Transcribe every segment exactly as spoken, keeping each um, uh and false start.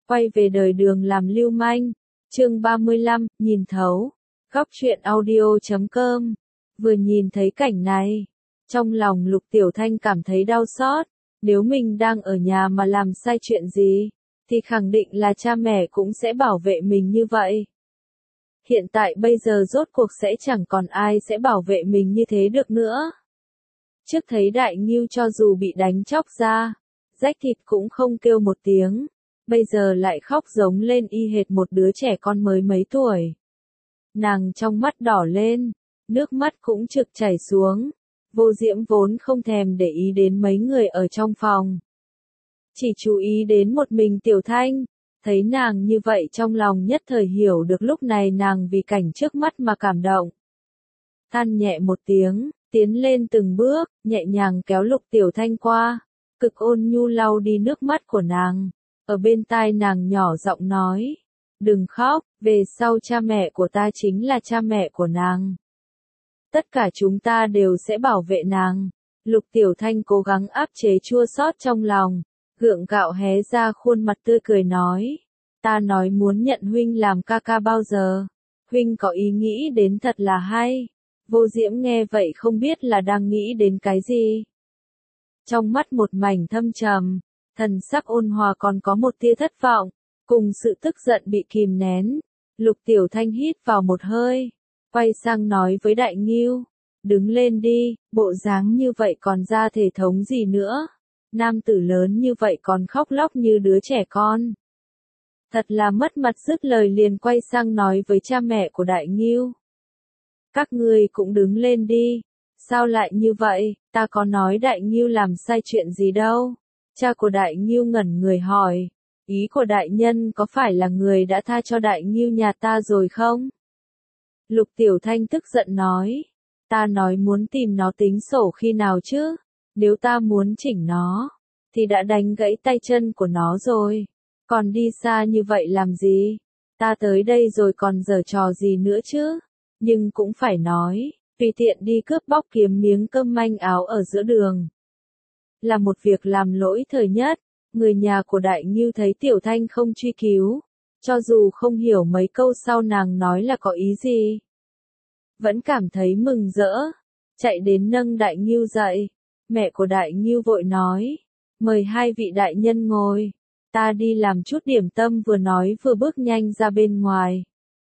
quay về đời đường làm lưu manh. Chương ba mươi lăm, nhìn thấu. Góc truyện audio chấm com. Vừa nhìn thấy cảnh này, trong lòng Lục Tiểu Thanh cảm thấy đau xót. Nếu mình đang ở nhà mà làm sai chuyện gì, thì khẳng định là cha mẹ cũng sẽ bảo vệ mình như vậy. Hiện tại bây giờ rốt cuộc sẽ chẳng còn ai sẽ bảo vệ mình như thế được nữa. Trước thấy Đại Ngưu cho dù bị đánh chóc ra, rách thịt cũng không kêu một tiếng, bây giờ lại khóc giống lên y hệt một đứa trẻ con mới mấy tuổi. Nàng trong mắt đỏ lên, nước mắt cũng trực chảy xuống. Vô Diễm vốn không thèm để ý đến mấy người ở trong phòng, chỉ chú ý đến một mình Tiểu Thanh. Thấy nàng như vậy trong lòng nhất thời hiểu được lúc này nàng vì cảnh trước mắt mà cảm động. Than nhẹ một tiếng, tiến lên từng bước, nhẹ nhàng kéo Lục Tiểu Thanh qua, cực ôn nhu lau đi nước mắt của nàng. Ở bên tai nàng nhỏ giọng nói, đừng khóc, về sau cha mẹ của ta chính là cha mẹ của nàng. Tất cả chúng ta đều sẽ bảo vệ nàng. Lục Tiểu Thanh cố gắng áp chế chua xót trong lòng, gượng gạo hé ra khuôn mặt tươi cười nói, ta nói muốn nhận huynh làm ca ca bao giờ, huynh có ý nghĩ đến thật là hay. Vô Diễm nghe vậy không biết là đang nghĩ đến cái gì. Trong mắt một mảnh thâm trầm, thần sắc ôn hòa còn có một tia thất vọng, cùng sự tức giận bị kìm nén. Lục Tiểu Thanh hít vào một hơi, quay sang nói với Đại Ngưu, đứng lên đi, bộ dáng như vậy còn ra thể thống gì nữa. Nam tử lớn như vậy còn khóc lóc như đứa trẻ con. Thật là mất mặt. Dứt lời liền quay sang nói với cha mẹ của Đại Ngưu. Các ngươi cũng đứng lên đi. Sao lại như vậy, ta có nói Đại Ngưu làm sai chuyện gì đâu. Cha của Đại Ngưu ngẩn người hỏi, ý của đại nhân có phải là người đã tha cho Đại Ngưu nhà ta rồi không? Lục Tiểu Thanh tức giận nói, ta nói muốn tìm nó tính sổ khi nào chứ? Nếu ta muốn chỉnh nó, thì đã đánh gãy tay chân của nó rồi. Còn đi xa như vậy làm gì? Ta tới đây rồi còn giở trò gì nữa chứ? Nhưng cũng phải nói, tùy tiện đi cướp bóc kiếm miếng cơm manh áo ở giữa đường, là một việc làm lỗi thời nhất. Người nhà của Đại Ngưu thấy Tiểu Thanh không truy cứu, cho dù không hiểu mấy câu sau nàng nói là có ý gì, vẫn cảm thấy mừng rỡ, chạy đến nâng Đại Ngưu dậy. Mẹ của Đại Ngưu vội nói, mời hai vị đại nhân ngồi, ta đi làm chút điểm tâm. Vừa nói vừa bước nhanh ra bên ngoài.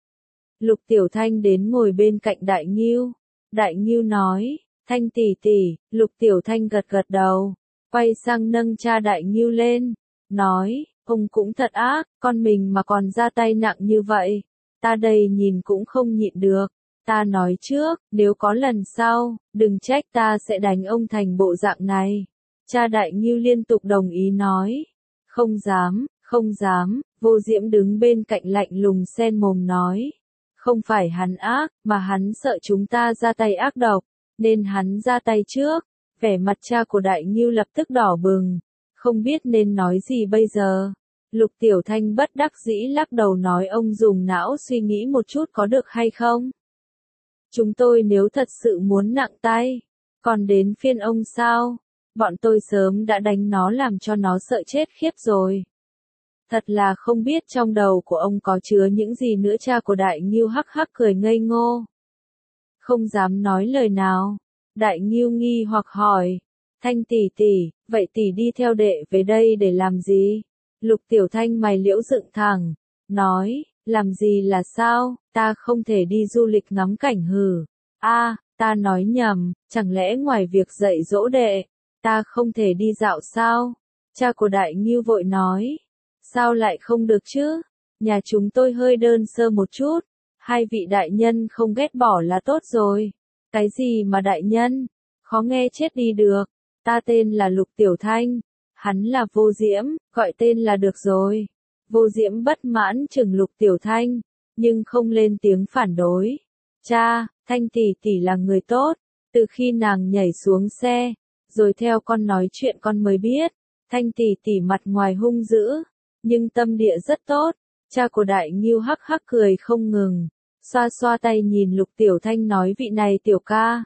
Lục Tiểu Thanh đến ngồi bên cạnh Đại Ngưu. Đại Ngưu nói, Thanh tỷ tỷ. Lục Tiểu Thanh gật gật đầu, quay sang nâng cha Đại Ngưu lên, nói, ông cũng thật ác, con mình mà còn ra tay nặng như vậy, ta đây nhìn cũng không nhịn được. Ta nói trước, nếu có lần sau, đừng trách ta sẽ đánh ông thành bộ dạng này. Cha Đại Ngưu liên tục đồng ý nói, không dám, không dám. Vô Diễm đứng bên cạnh lạnh lùng sen mồm nói, không phải hắn ác, mà hắn sợ chúng ta ra tay ác độc, nên hắn ra tay trước. Vẻ mặt cha của Đại Ngưu lập tức đỏ bừng, không biết nên nói gì bây giờ. Lục Tiểu Thanh bất đắc dĩ lắc đầu nói, ông dùng não suy nghĩ một chút có được hay không? Chúng tôi nếu thật sự muốn nặng tay, còn đến phiên ông sao? Bọn tôi sớm đã đánh nó làm cho nó sợ chết khiếp rồi. Thật là không biết trong đầu của ông có chứa những gì nữa. Cha của Đại Ngưu hắc hắc cười ngây ngô, không dám nói lời nào. Đại Ngưu nghi hoặc hỏi, Thanh tỷ tỷ, vậy tỷ đi theo đệ về đây để làm gì? Lục Tiểu Thanh mày liễu dựng thẳng, nói, làm gì là sao, ta không thể đi du lịch ngắm cảnh hử? A, ta nói nhầm, chẳng lẽ ngoài việc dạy dỗ đệ, ta không thể đi dạo sao? Cha của Đại Ngưu vội nói, sao lại không được chứ? Nhà chúng tôi hơi đơn sơ một chút, hai vị đại nhân không ghét bỏ là tốt rồi. Cái gì mà đại nhân? Khó nghe chết đi được. Ta tên là Lục Tiểu Thanh, hắn là Vô Diễm, gọi tên là được rồi. Vô Diễm bất mãn chừng Lục Tiểu Thanh, nhưng không lên tiếng phản đối. Cha, Thanh tỷ tỷ là người tốt, từ khi nàng nhảy xuống xe, rồi theo con nói chuyện con mới biết, Thanh tỷ tỷ mặt ngoài hung dữ, nhưng tâm địa rất tốt. Cha của Đại Ngưu hắc hắc cười không ngừng, xoa xoa tay nhìn Lục Tiểu Thanh nói, vị này tiểu ca.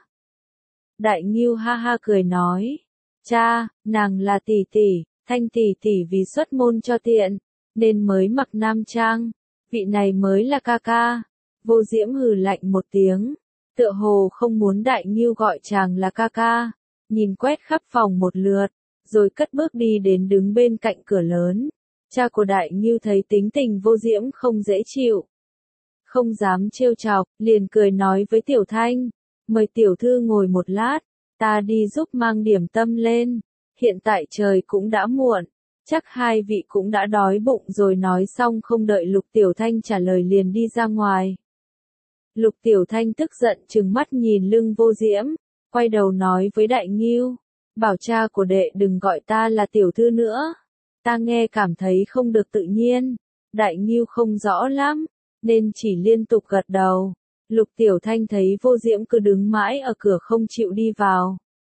Đại Ngưu ha ha cười nói, cha, nàng là tỷ tỷ, Thanh tỷ tỷ vì xuất môn cho tiện, nên mới mặc nam trang. Vị này mới là ca ca. Vô Diễm hừ lạnh một tiếng, tựa hồ không muốn Đại Ngưu gọi chàng là ca ca, nhìn quét khắp phòng một lượt, rồi cất bước đi đến đứng bên cạnh cửa lớn. Cha của Đại Ngưu thấy tính tình Vô Diễm không dễ chịu, không dám trêu chọc, liền cười nói với Tiểu Thanh, mời tiểu thư ngồi một lát, ta đi giúp mang điểm tâm lên, hiện tại trời cũng đã muộn, chắc hai vị cũng đã đói bụng rồi. Nói xong không đợi Lục Tiểu Thanh trả lời liền đi ra ngoài. Lục Tiểu Thanh tức giận trừng mắt nhìn lưng Vô Diễm, quay đầu nói với Đại Ngưu, bảo cha của đệ đừng gọi ta là tiểu thư nữa, ta nghe cảm thấy không được tự nhiên. Đại Ngưu không rõ lắm, nên chỉ liên tục gật đầu. Lục Tiểu Thanh thấy Vô Diễm cứ đứng mãi ở cửa không chịu đi vào.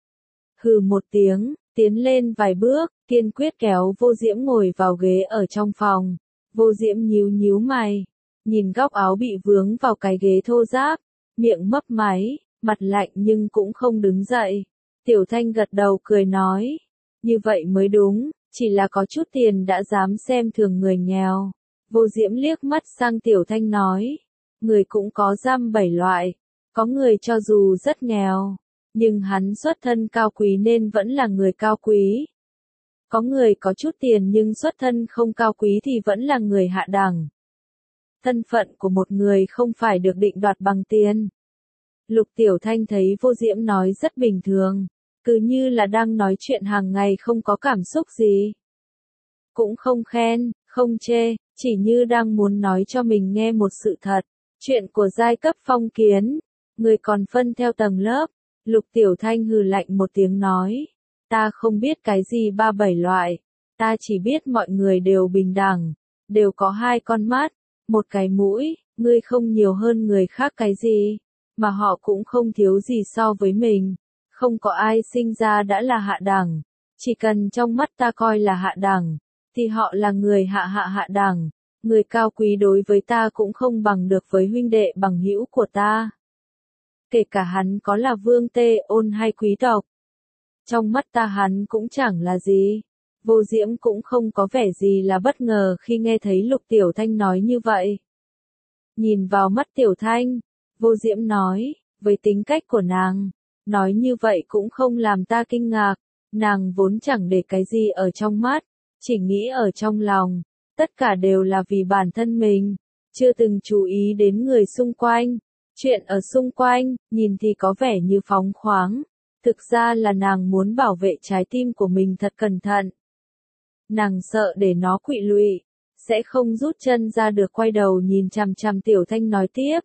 Hừ một tiếng, tiến lên vài bước, kiên quyết kéo Vô Diễm ngồi vào ghế ở trong phòng. Vô Diễm nhíu nhíu mày, nhìn góc áo bị vướng vào cái ghế thô ráp, miệng mấp máy, mặt lạnh nhưng cũng không đứng dậy. Tiểu Thanh gật đầu cười nói, như vậy mới đúng, chỉ là có chút tiền đã dám xem thường người nghèo. Vô Diễm liếc mắt sang Tiểu Thanh nói, người cũng có dăm bảy loại, có người cho dù rất nghèo, nhưng hắn xuất thân cao quý nên vẫn là người cao quý. Có người có chút tiền nhưng xuất thân không cao quý thì vẫn là người hạ đẳng. Thân phận của một người không phải được định đoạt bằng tiền. Lục Tiểu Thanh thấy Vô Diễm nói rất bình thường, cứ như là đang nói chuyện hàng ngày không có cảm xúc gì. Cũng không khen, không chê, chỉ như đang muốn nói cho mình nghe một sự thật. Chuyện của giai cấp phong kiến, người còn phân theo tầng lớp. Lục Tiểu Thanh hừ lạnh một tiếng nói, ta không biết cái gì ba bảy loại, ta chỉ biết mọi người đều bình đẳng, đều có hai con mắt, một cái mũi, ngươi không nhiều hơn người khác cái gì, mà họ cũng không thiếu gì so với mình, không có ai sinh ra đã là hạ đẳng, chỉ cần trong mắt ta coi là hạ đẳng, thì họ là người hạ hạ hạ đẳng, người cao quý đối với ta cũng không bằng được với huynh đệ bằng hữu của ta. Kể cả hắn có là Vương Tê Ôn hay quý tộc, trong mắt ta hắn cũng chẳng là gì. Vô Diễm cũng không có vẻ gì là bất ngờ khi nghe thấy Lục Tiểu Thanh nói như vậy. Nhìn vào mắt Tiểu Thanh, Vô Diễm nói, với tính cách của nàng, nói như vậy cũng không làm ta kinh ngạc, nàng vốn chẳng để cái gì ở trong mắt, chỉ nghĩ ở trong lòng, tất cả đều là vì bản thân mình, chưa từng chú ý đến người xung quanh. Chuyện ở xung quanh, nhìn thì có vẻ như phóng khoáng, thực ra là nàng muốn bảo vệ trái tim của mình thật cẩn thận. Nàng sợ để nó quỵ lụy, sẽ không rút chân ra được. Quay đầu nhìn chằm chằm Tiểu Thanh nói tiếp.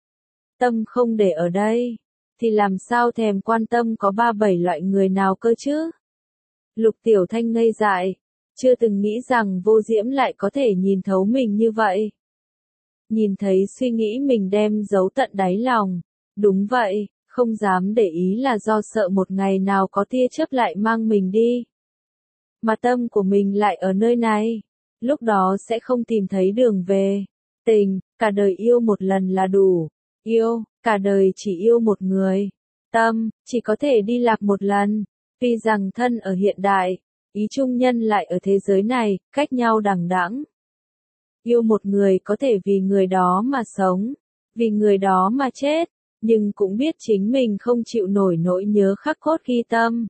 Tâm không để ở đây, thì làm sao thèm quan tâm có ba bảy loại người nào cơ chứ? Lục Tiểu Thanh ngây dại, chưa từng nghĩ rằng Vô Diễm lại có thể nhìn thấu mình như vậy. Nhìn thấy suy nghĩ mình đem giấu tận đáy lòng. Đúng vậy, không dám để ý là do sợ một ngày nào có tia chớp lại mang mình đi. Mà tâm của mình lại ở nơi này, lúc đó sẽ không tìm thấy đường về. Tình, cả đời yêu một lần là đủ. Yêu, cả đời chỉ yêu một người. Tâm, chỉ có thể đi lạc một lần. Vì rằng thân ở hiện đại, ý chung nhân lại ở thế giới này, cách nhau đằng đẵng. Yêu một người có thể vì người đó mà sống, vì người đó mà chết, nhưng cũng biết chính mình không chịu nổi nỗi nhớ khắc cốt ghi tâm.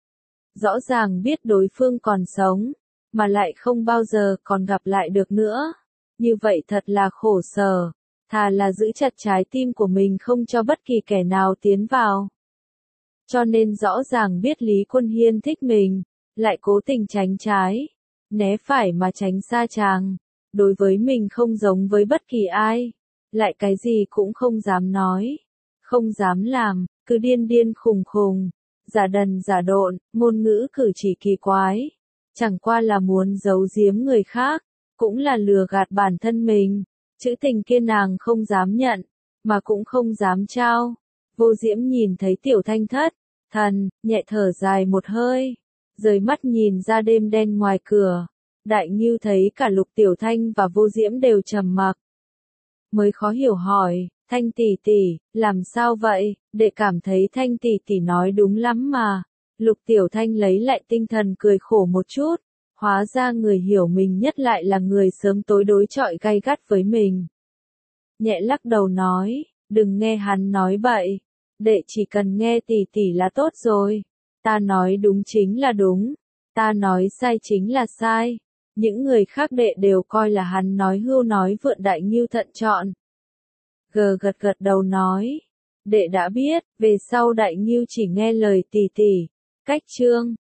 Rõ ràng biết đối phương còn sống, mà lại không bao giờ còn gặp lại được nữa. Như vậy thật là khổ sở, thà là giữ chặt trái tim của mình không cho bất kỳ kẻ nào tiến vào. Cho nên rõ ràng biết Lý Quân Hiên thích mình, lại cố tình tránh trái, né phải mà tránh xa chàng. Đối với mình không giống với bất kỳ ai, lại cái gì cũng không dám nói, không dám làm, cứ điên điên khùng khùng, giả đần giả độn, ngôn ngữ cử chỉ kỳ quái, chẳng qua là muốn giấu giếm người khác, cũng là lừa gạt bản thân mình. Chữ tình kia nàng không dám nhận, mà cũng không dám trao. Vô Diễm nhìn thấy Tiểu Thanh thất thần, nhẹ thở dài một hơi, rời mắt nhìn ra đêm đen ngoài cửa. Đại Ngưu thấy cả Lục Tiểu Thanh và Vô Diễm đều trầm mặc, mới khó hiểu hỏi, Thanh tỷ tỷ, làm sao vậy? Đệ cảm thấy Thanh tỷ tỷ nói đúng lắm mà. Lục Tiểu Thanh lấy lại tinh thần cười khổ một chút, Hóa ra người hiểu mình nhất lại là người sớm tối đối chọi gay gắt với mình. Nhẹ lắc đầu nói, đừng nghe hắn nói bậy. Đệ chỉ cần nghe tỷ tỷ là tốt rồi. Ta nói đúng chính là đúng. Ta nói sai chính là sai. Những người khác đệ đều coi là hắn nói hưu nói vượn Đại Ngưu thận trọng. Gờ gật gật đầu nói. Đệ đã biết, về sau Đại Ngưu chỉ nghe lời tỷ tỷ. Cách chương